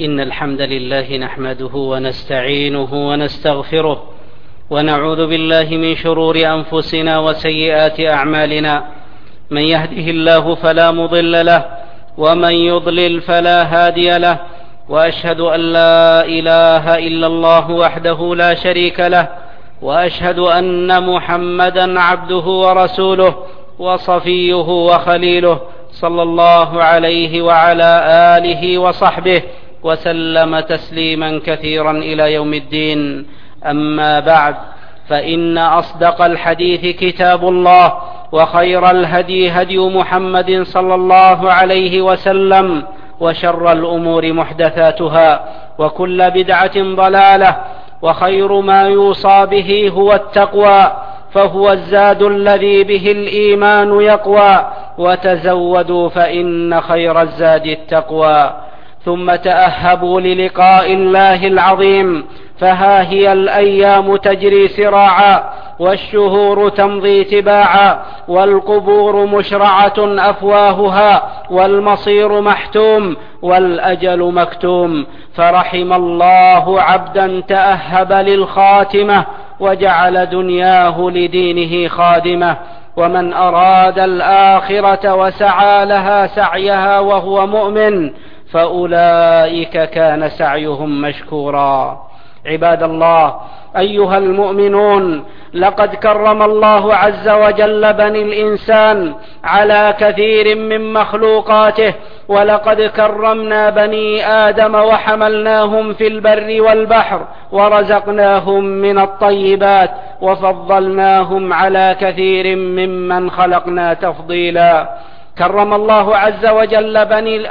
إن الحمد لله نحمده ونستعينه ونستغفره ونعوذ بالله من شرور أنفسنا وسيئات أعمالنا. من يهده الله فلا مضل له ومن يضلل فلا هادي له، وأشهد أن لا إله إلا الله وحده لا شريك له، وأشهد أن محمدا عبده ورسوله وصفيه وخليله، صلى الله عليه وعلى آله وصحبه وسلم تسليما كثيرا إلى يوم الدين. أما بعد، فإن أصدق الحديث كتاب الله، وخير الهدي هدي محمد صلى الله عليه وسلم، وشر الأمور محدثاتها، وكل بدعة ضلالة، وخير ما يوصى به هو التقوى، فهو الزاد الذي به الإيمان يقوى، وتزودوا فإن خير الزاد التقوى. ثم تأهبوا للقاء الله العظيم، فها هي الأيام تجري سراعا، والشهور تمضي تباعا، والقبور مشرعة أفواهها، والمصير محتوم، والأجل مكتوم. فرحم الله عبدا تأهب للخاتمة، وجعل دنياه لدينه خادمة. ومن أراد الآخرة وسعى لها سعيها وهو مؤمن، فأولئك كان سعيهم مشكورا. عباد الله، أيها المؤمنون، لقد كرم الله عز وجل بني الإنسان على كثير من مخلوقاته، ولقد كرمنا بني آدم وحملناهم في البر والبحر، ورزقناهم من الطيبات، وفضلناهم على كثير ممن خلقنا تفضيلا. كرم الله عز وجل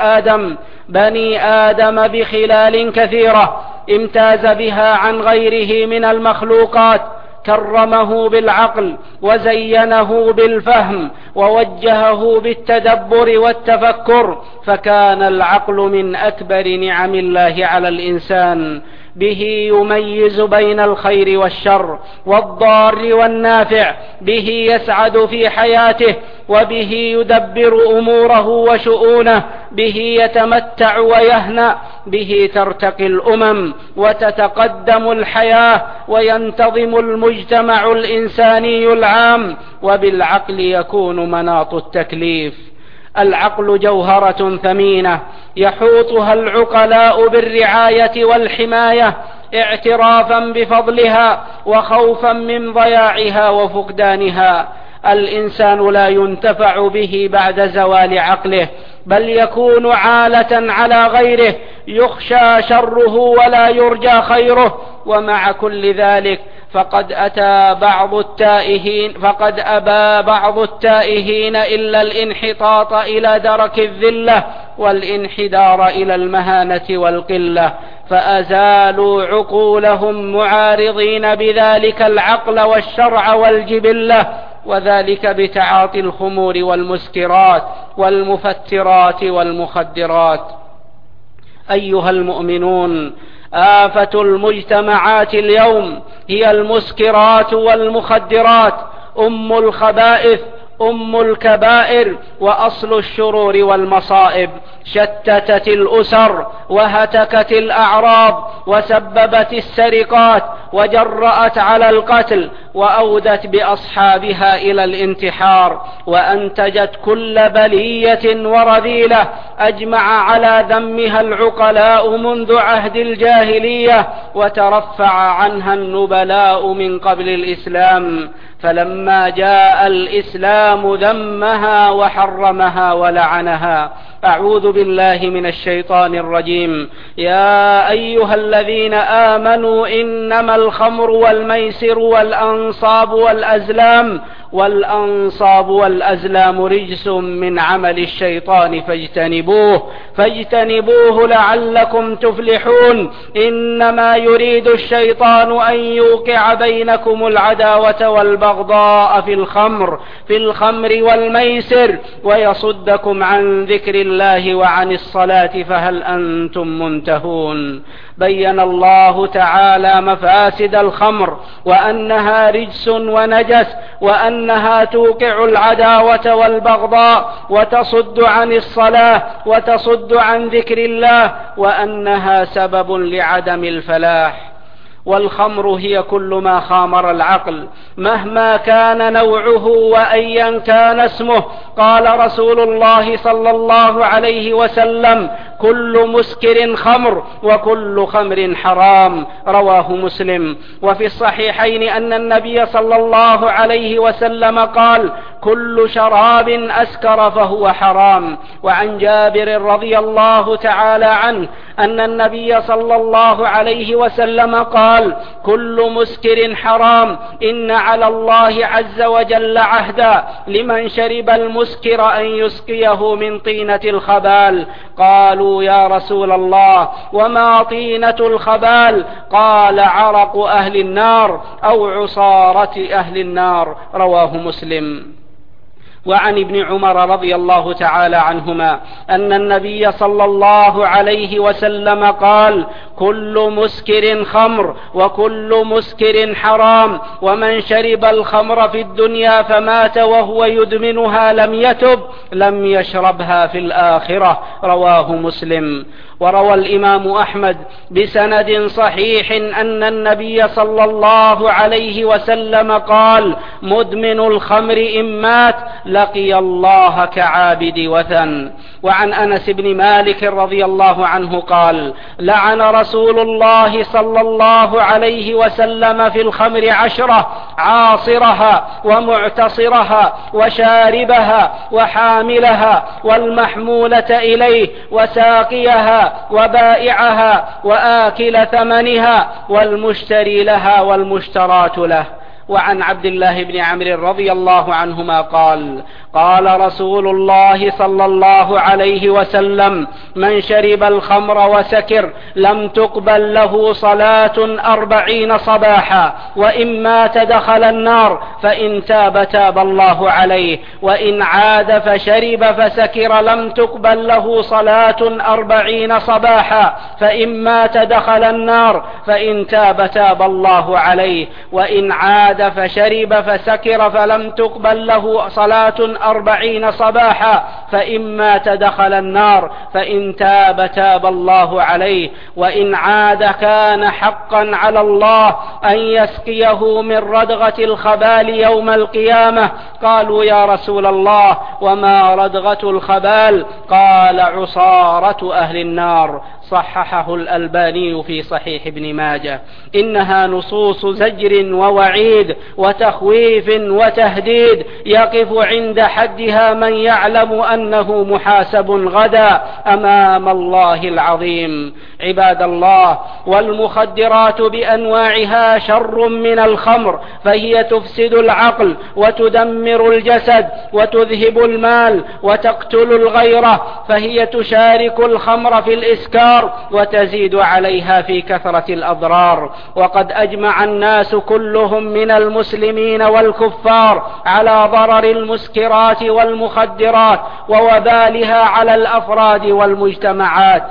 بني آدم بخلال كثيرة امتاز بها عن غيره من المخلوقات. كرمه بالعقل، وزينه بالفهم، ووجهه بالتدبر والتفكر، فكان العقل من أكبر نعم الله على الإنسان. به يميز بين الخير والشر، والضار والنافع، به يسعد في حياته، وبه يدبر أموره وشؤونه، به يتمتع ويهنأ، به ترتقي الأمم وتتقدم الحياة، وينتظم المجتمع الإنساني العام، وبالعقل يكون مناط التكليف. العقل جوهرة ثمينة يحوطها العقلاء بالرعاية والحماية، اعترافا بفضلها وخوفا من ضياعها وفقدانها. الإنسان لا ينتفع به بعد زوال عقله، بل يكون عالة على غيره، يخشى شره ولا يرجى خيره. ومع كل ذلك فقد أبى بعض التائهين إلا الانحطاط إلى درك الذلة، والانحدار إلى المهانة والقلة، فأزالوا عقولهم معارضين بذلك العقل والشرع والجبلة، وذلك بتعاطي الخمور والمسكرات والمفترات والمخدرات. أيها المؤمنون، آفة المجتمعات اليوم هي المسكرات والمخدرات، أم الخبائث، أم الكبائر، وأصل الشرور والمصائب. شتتت الأسر، وهتكت الأعراض، وسببت السرقات، وجرأت على القتل، وأودت بأصحابها إلى الانتحار، وأنتجت كل بلية ورذيلة أجمع على ذمها العقلاء منذ عهد الجاهلية، وترفع عنها النبلاء من قبل الإسلام، فلما جاء الإسلام ذمها وحرمها ولعنها. أعوذ بالله من الشيطان الرجيم. يا أيها الذين آمنوا إنما الخمر والميسر والأنصاب والأزلام رجس من عمل الشيطان فاجتنبوه لعلكم تفلحون. إنما يريد الشيطان أن يوقع بينكم العداوة والبغضاء في الخمر والميسر، ويصدكم عن ذكر الله وعن الصلاة، فهل أنتم منتهون؟ بين الله تعالى مفاسد الخمر، وأنها رجس ونجس، وأن وأنها توقع العداوة والبغضاء وتصد عن الصلاة وتصد عن ذكر الله، وأنها سبب لعدم الفلاح. والخمر هي كل ما خامر العقل مهما كان نوعه وأيا كان اسمه. قال رسول الله صلى الله عليه وسلم: كل مسكر خمر وكل خمر حرام، رواه مسلم. وفي الصحيحين أن النبي صلى الله عليه وسلم قال: كل شراب أسكر فهو حرام. وعن جابر رضي الله تعالى عنه أن النبي صلى الله عليه وسلم قال: كل مسكر حرام، إن على الله عز وجل عهدا لمن شرب المسكر أن يسقيه من طينة الخبال. قالوا: يا رسول الله، وما طينة الخبال؟ قال: عرق أهل النار أو عصارة أهل النار، رواه مسلم. وعن ابن عمر رضي الله تعالى عنهما أن النبي صلى الله عليه وسلم قال: كل مسكر خمر وكل مسكر حرام، ومن شرب الخمر في الدنيا فمات وهو يدمنها لم يتب لم يشربها في الآخرة، رواه مسلم. وروى الإمام أحمد بسند صحيح أن النبي صلى الله عليه وسلم قال: مدمن الخمر إن مات لقي الله كعابد وثن. وعن أنس بن مالك رضي الله عنه قال: لعن رسول الله صلى الله عليه وسلم في الخمر 10: عاصرها ومعتصرها وشاربها وحاملها والمحمولة إليه وساقيها وبائعها وآكل ثمنها والمشتري لها والمشترات له. وعن عبد الله بن عمرو رضي الله عنهما قال: قال رسول الله صلى الله عليه وسلم: من شرب الخمر وسكر لم تقبل له صلاة 40 صباحا، وإن مات دخل النار، فإن تاب تاب الله عليه، وإن عاد فشرب فسكر لم تقبل له صلاة 40 صباحا، فإن مات دخل النار، فإن تاب تاب الله عليه، وإن عاد فشرب فسكر فلم تقبل له صلاة 40 صباحا، فإن مات دخل النار، فإن تاب تاب الله عليه، وإن عاد كان حقا على الله أن يسقيه من ردغة الخبال يوم القيامة. قالوا: يا رسول الله، وما ردغة الخبال؟ قال: عصارة أهل النار. صححه الألباني في صحيح ابن ماجه. إنها نصوص زجر ووعيد وتخويف وتهديد يقف عند حدها من يعلم أنه محاسب غدا أمام الله العظيم. عباد الله، والمخدرات بأنواعها شر من الخمر، فهي تفسد العقل وتدمر الجسد وتذهب المال وتقتل الغيرة، فهي تشارك الخمر في الإسكار وتزيد عليها في كثرة الأضرار. وقد أجمع الناس كلهم من المسلمين والكفار على ضرر المسكرات والمخدرات ووبالها على الأفراد والمجتمعات،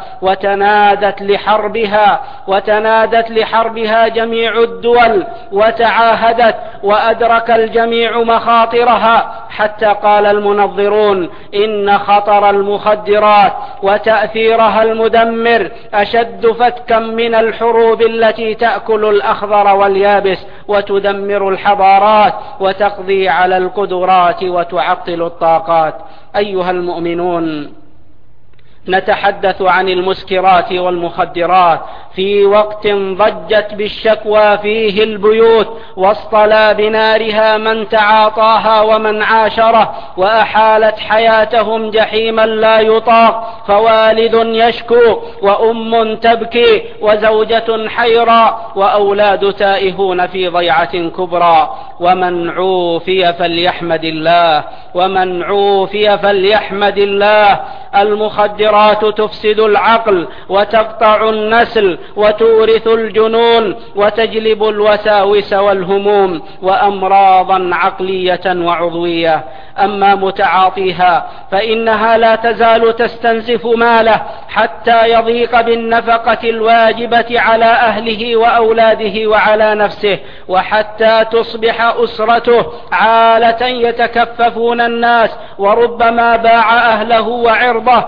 وتنادت لحربها جميع الدول، وتعاهدت وأدرك الجميع مخاطرها، حتى قال المنظرون: إن خطر المخدرات وتأثيرها المدمر أشد فتكا من الحروب التي تأكل الأخضر واليابس وتدمر الحضارات وتقضي على القدرات وتعطل الطاقات. أيها المؤمنون، نتحدث عن المسكرات والمخدرات في وقت ضجت بالشكوى فيه البيوت، واصطلى بنارها من تعاطاها ومن عاشره، وأحالت حياتهم جحيما لا يطاق، فوالد يشكو وأم تبكي وزوجة حيرى وأولاد تائهون في ضيعة كبرى. ومن عوفي فليحمد الله. المخدرات تفسد العقل وتقطع النسل وتورث الجنون وتجلب الوساوس والهموم وأمراضا عقلية وعضوية. أما متعاطيها فإنها لا تزال تستنزف ماله حتى يضيق بالنفقة الواجبة على أهله وأولاده وعلى نفسه، وحتى تصبح أسرته عالة يتكففون الناس، وربما باع أهله وعرضه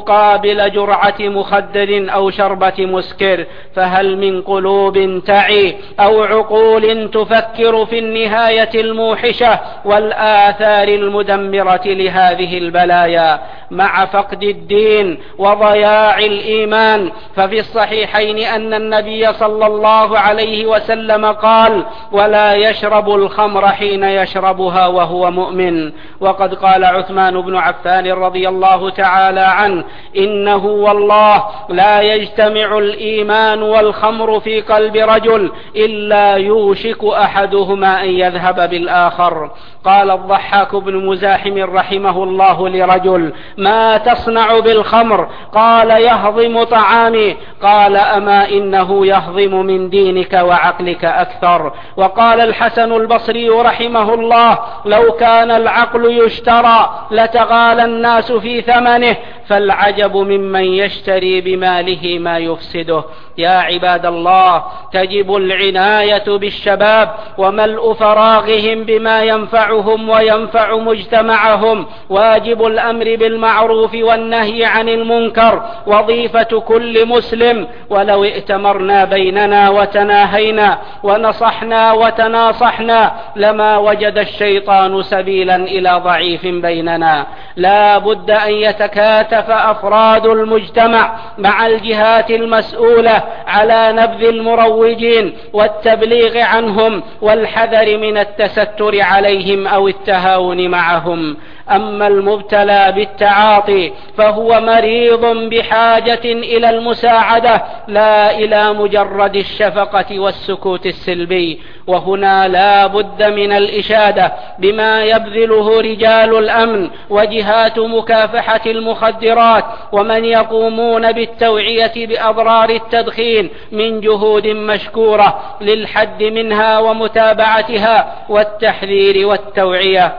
مقابل جرعة مخدر أو شربة مسكر. فهل من قلوب تعي أو عقول تفكر في النهاية الموحشة والآثار المدمرة لهذه البلايا مع فقد الدين وضياع الإيمان؟ ففي الصحيحين أن النبي صلى الله عليه وسلم قال: ولا يشرب الخمر حين يشربها وهو مؤمن. وقد قال عثمان بن عفان رضي الله تعالى عنه: إنه والله لا يجتمع الإيمان والخمر في قلب رجل إلا يوشك أحدهما أن يذهب بالآخر. قال الضحاك بن مزاحم رحمه الله لرجل: ما تصنع بالخمر؟ قال: يهضم طعامي. قال: أما إنه يهضم من دينك وعقلك أكثر. وقال الحسن البصري رحمه الله: لو كان العقل يشترى لتغالى الناس في ثمنه، فالعجب ممن يشتري بماله ما يفسده. يا عباد الله، تجب العناية بالشباب وملء فراغهم بما ينفعهم وينفع مجتمعهم. واجب الأمر بالمعروف والنهي عن المنكر وظيفة كل مسلم. ولو ائتمرنا بيننا وتناهينا ونصحنا وتناصحنا لما وجد الشيطان سبيلا إلى ضعيف بيننا. لا بد أن يتكاتف أفراد المجتمع مع الجهات المسؤولة على نبذ المروجين والتبليغ عنهم والحذر من التستر عليهم أو التهاون معهم. أما المبتلى بالتعاطي فهو مريض بحاجة إلى المساعدة لا إلى مجرد الشفقة والسكوت السلبي. وهنا لا بد من الإشادة بما يبذله رجال الأمن وجهات مكافحة المخدرات ومن يقومون بالتوعية بأضرار التدخين من جهود مشكورة للحد منها ومتابعتها والتحذير والتوعية.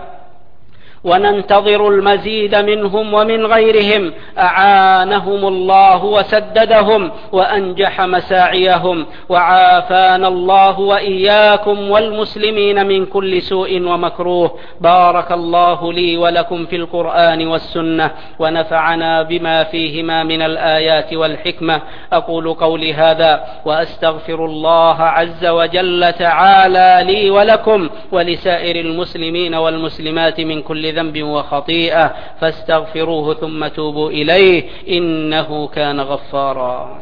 وننتظر المزيد منهم ومن غيرهم أعانهم الله وسددهم وأنجح مساعيهم، وعافانا الله وإياكم والمسلمين من كل سوء ومكروه. بارك الله لي ولكم في القرآن والسنة، ونفعنا بما فيهما من الآيات والحكمة. أقول قولي هذا وأستغفر الله عز وجل تعالى لي ولكم ولسائر المسلمين والمسلمات من كل ذنب وخطيئة، فاستغفروه ثم توبوا إليه إنه كان غفارا.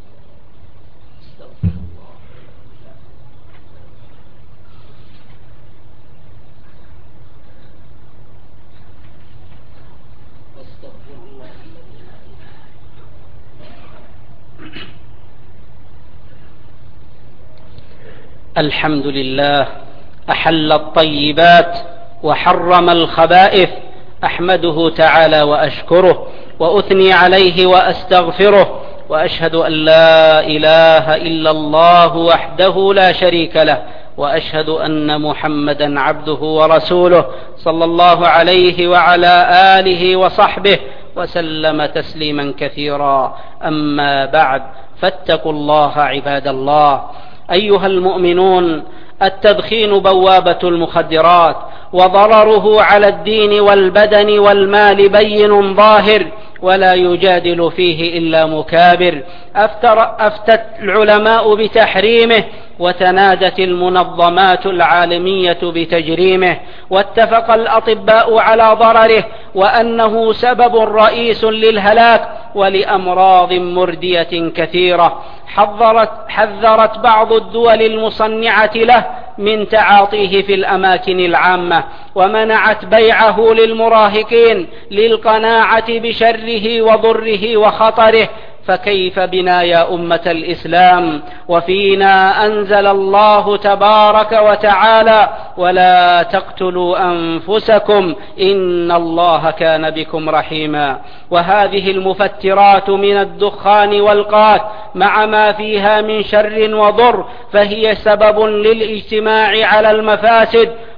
الحمد لله أحل الطيبات وحرم الخبائث، أحمده تعالى وأشكره وأثني عليه وأستغفره، وأشهد أن لا إله إلا الله وحده لا شريك له، وأشهد أن محمدا عبده ورسوله صلى الله عليه وعلى آله وصحبه وسلم تسليما كثيرا. أما بعد، فاتقوا الله عباد الله. أيها المؤمنون، التدخين بوابة المخدرات، وضرره على الدين والبدن والمال بين ظاهر، ولا يجادل فيه إلا مكابر. أفتت العلماء بتحريمه، وتنادت المنظمات العالمية بتجريمه، واتفق الأطباء على ضرره وأنه سبب رئيس للهلاك ولأمراض مردية كثيرة. حذرت بعض الدول المصنعة له من تعاطيه في الأماكن العامة، ومنعت بيعه للمراهقين للقناعة بشره وضره وخطره. فكيف بنا يا أمة الإسلام وفينا أنزل الله تبارك وتعالى: ولا تقتلوا أنفسكم إن الله كان بكم رحيما. وهذه المفترات من الدخان والقات مع ما فيها من شر وضر فهي سبب للاجتماع على المفاسد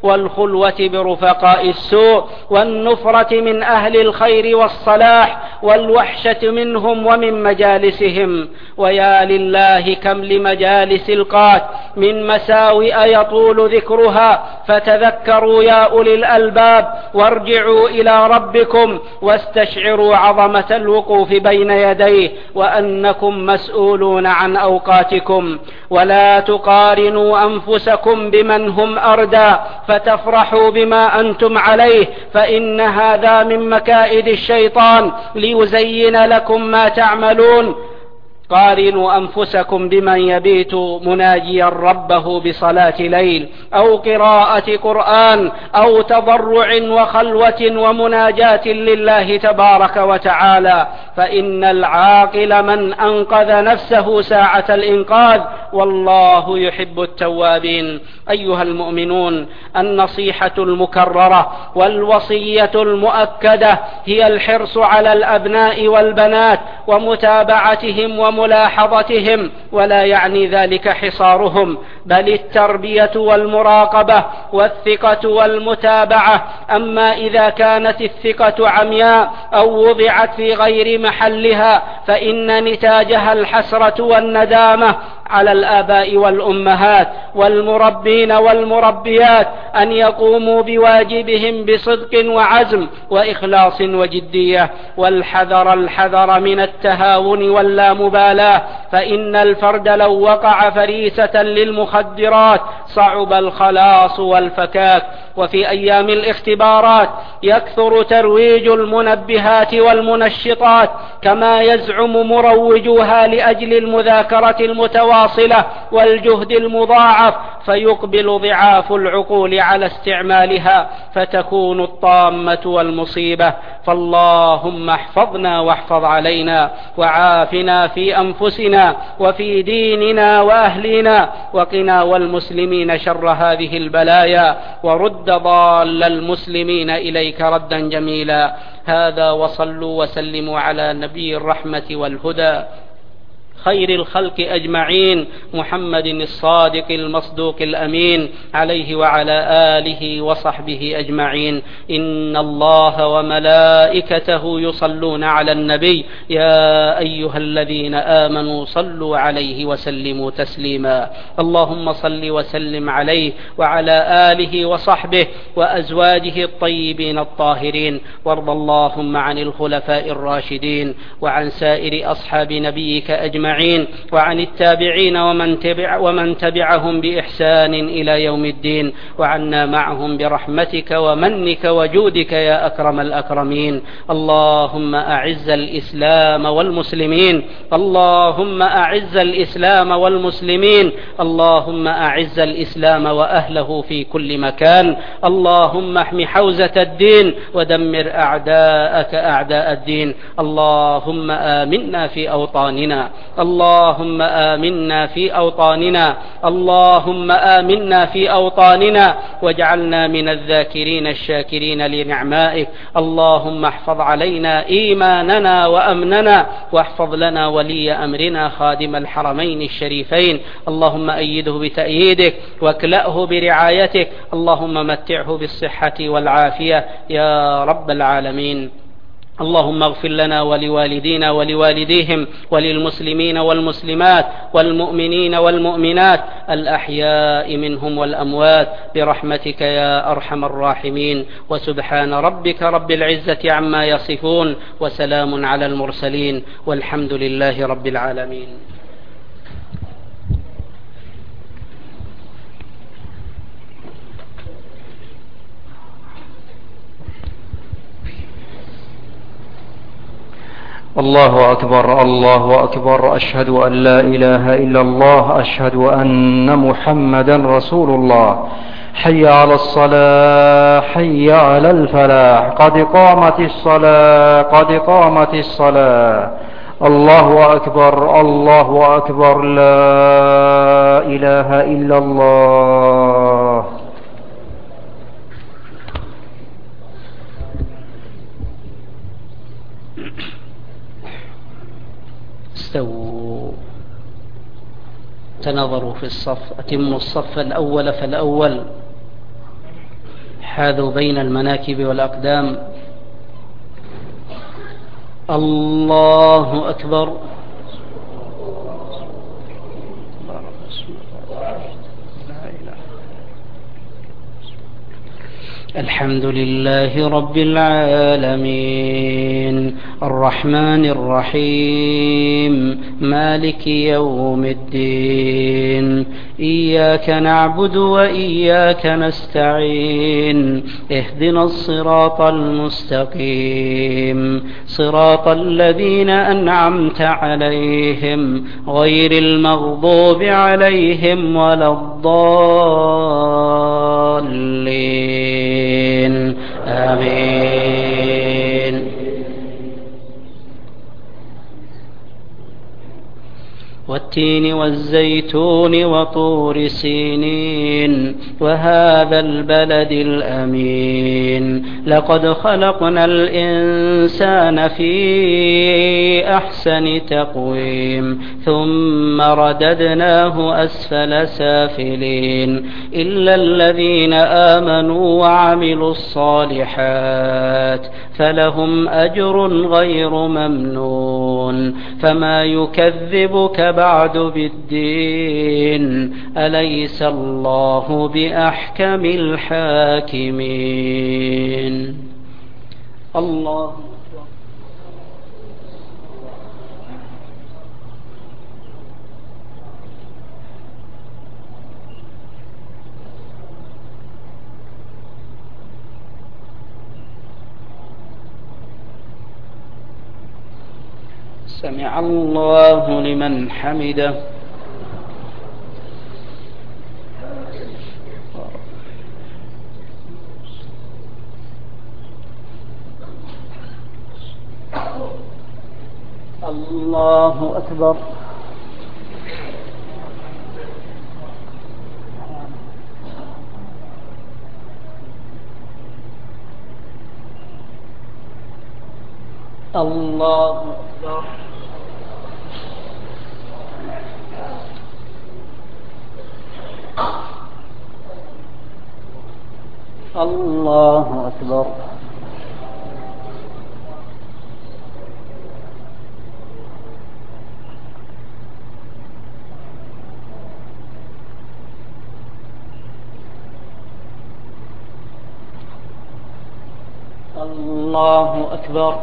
والخلوة برفقاء السوء والنفرة من أهل الخير والصلاح والوحشة منهم ومن مجالسهم. ويا لله كم لمجالس القات من مساوئ يطول ذكرها، فتذكروا يا أولي الألباب وارجعوا إلى ربكم واستشعروا عظمة الوقوف بين يديه وأنكم مسؤولون عن أوقاتكم. ولا تقارنوا أنفسكم بمن هم أردى فتفرحوا بما أنتم عليه، فإن هذا من مكائد الشيطان ليزين لكم ما تعملون. قارنوا أنفسكم بمن يبيت مناجيا ربه بصلاة ليل أو قراءة قرآن أو تضرع وخلوة ومناجاة لله تبارك وتعالى، فإن العاقل من أنقذ نفسه ساعة الإنقاذ، والله يحب التوابين. أيها المؤمنون، النصيحة المكررة والوصية المؤكدة هي الحرص على الأبناء والبنات ومتابعتهم وملاحظتهم، ولا يعني ذلك حصارهم، بل التربية والمراقبة والثقة والمتابعة. أما إذا كانت الثقة عمياء أو وضعت في غير محلها فإن نتاجها الحسرة والندامة على الآباء والأمهات والمربين والمربيات أن يقوموا بواجبهم بصدق وعزم وإخلاص وجدية، والحذر من التهاون واللامبالاة، فإن الفرد لو وقع فريسة للمخدرات صعب الخلاص والفكاك. وفي أيام الاختبارات يكثر ترويج المنبهات والمنشطات كما يزعم مروجوها لأجل المذاكرة المتواصلة والجهد المضاعف، فيقبل ضعاف العقول على استعمالها فتكون الطامة والمصيبة. فاللهم احفظنا واحفظ علينا وعافنا في أنفسنا وفي ديننا وأهلنا، وقنا والمسلمين شر هذه البلايا، ورد ضال المسلمين إليك ردا جميلا. هذا، وصلوا وسلموا على نبي الرحمة والهدى خير الخلق أجمعين محمد الصادق المصدوق الأمين، عليه وعلى آله وصحبه أجمعين. إن الله وملائكته يصلون على النبي، يا أيها الذين آمنوا صلوا عليه وسلموا تسليما. اللهم صل وسلم عليه وعلى آله وصحبه وأزواجه الطيبين الطاهرين، وارض اللهم عن الخلفاء الراشدين وعن سائر أصحاب نبيك أجمعين، وعن التابعين ومن تبعهم بإحسان إلى يوم الدين، وعنا معهم برحمتك ومنك وجودك يا أكرم الأكرمين. اللهم أعز الإسلام والمسلمين، اللهم أعز الإسلام والمسلمين، اللهم أعز الإسلام وأهله في كل مكان. اللهم احم حوزة الدين ودمر أعداءك أعداء الدين. اللهم آمنا في أوطاننا، اللهم آمنا في أوطاننا، اللهم آمنا في أوطاننا، واجعلنا من الذاكرين الشاكرين لنعمائك. اللهم احفظ علينا إيماننا وأمننا، واحفظ لنا ولي أمرنا خادم الحرمين الشريفين. اللهم أيده بتأييدك واكلأه برعايتك، اللهم متعه بالصحة والعافية يا رب العالمين. اللهم اغفر لنا ولوالدينا ولوالديهم وللمسلمين والمسلمات والمؤمنين والمؤمنات الأحياء منهم والأموات برحمتك يا أرحم الراحمين. وسبحان ربك رب العزة عما يصفون، وسلام على المرسلين، والحمد لله رب العالمين. الله أكبر، الله أكبر، أشهد أن لا إله إلا الله، أشهد أن محمدا رسول الله. حي على الصلاة، حي على الفلاح، قد قامت الصلاة، قد قامت الصلاة. الله أكبر، الله أكبر، لا إله إلا الله. استووا، تنظروا في الصف، أتموا الصف الأول فالأول. حاذوا بين المناكب والأقدام. الله أكبر. الحمد لله رب العالمين الرحمن الرحيم مالك يوم الدين إياك نعبد وإياك نستعين اهدنا الصراط المستقيم صراط الذين أنعمت عليهم غير المغضوب عليهم ولا الضالين آمين. والتين والزيتون وطور سينين وهذا البلد الأمين لقد خلقنا الإنسان في أحسن تقويم ثم رددناه أسفل سافلين إلا الذين آمنوا وعملوا الصالحات فلهم أجر غير ممنون. فما يكذبك بعد بالدين أليس الله بأحكم الحاكمين. الله سمع الله لمن حمده. الله أكبر. الله أكبر. الله أكبر. الله أكبر.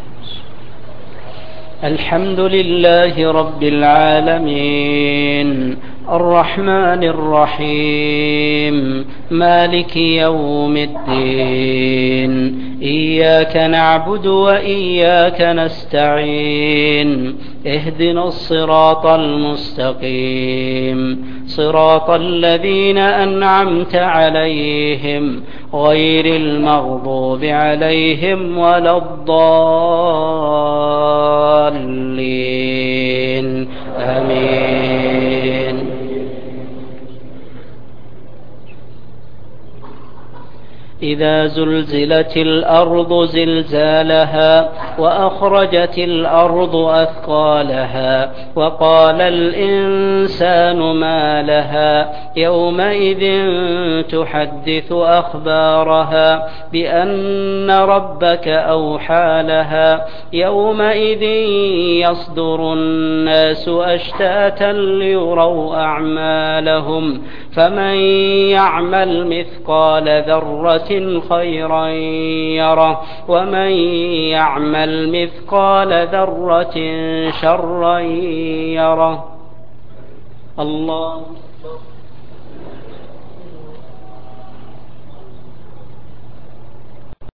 الحمد لله رب العالمين الرحمن الرحيم مالك يوم الدين إياك نعبد وإياك نستعين اهدنا الصراط المستقيم صراط الذين أنعمت عليهم غير المغضوب عليهم ولا الضالين آمين. إذا زلزلت الأرض زلزالها وأخرجت الأرض أثقالها وقال الإنسان ما لها يومئذ تحدث أخبارها بأن ربك أوحى لها يومئذ يصدر الناس أشتاتا ليروا أعمالهم فمن يعمل مثقال ذرة خيرا يره ومن يعمل مثقال ذرة شرا يره. الله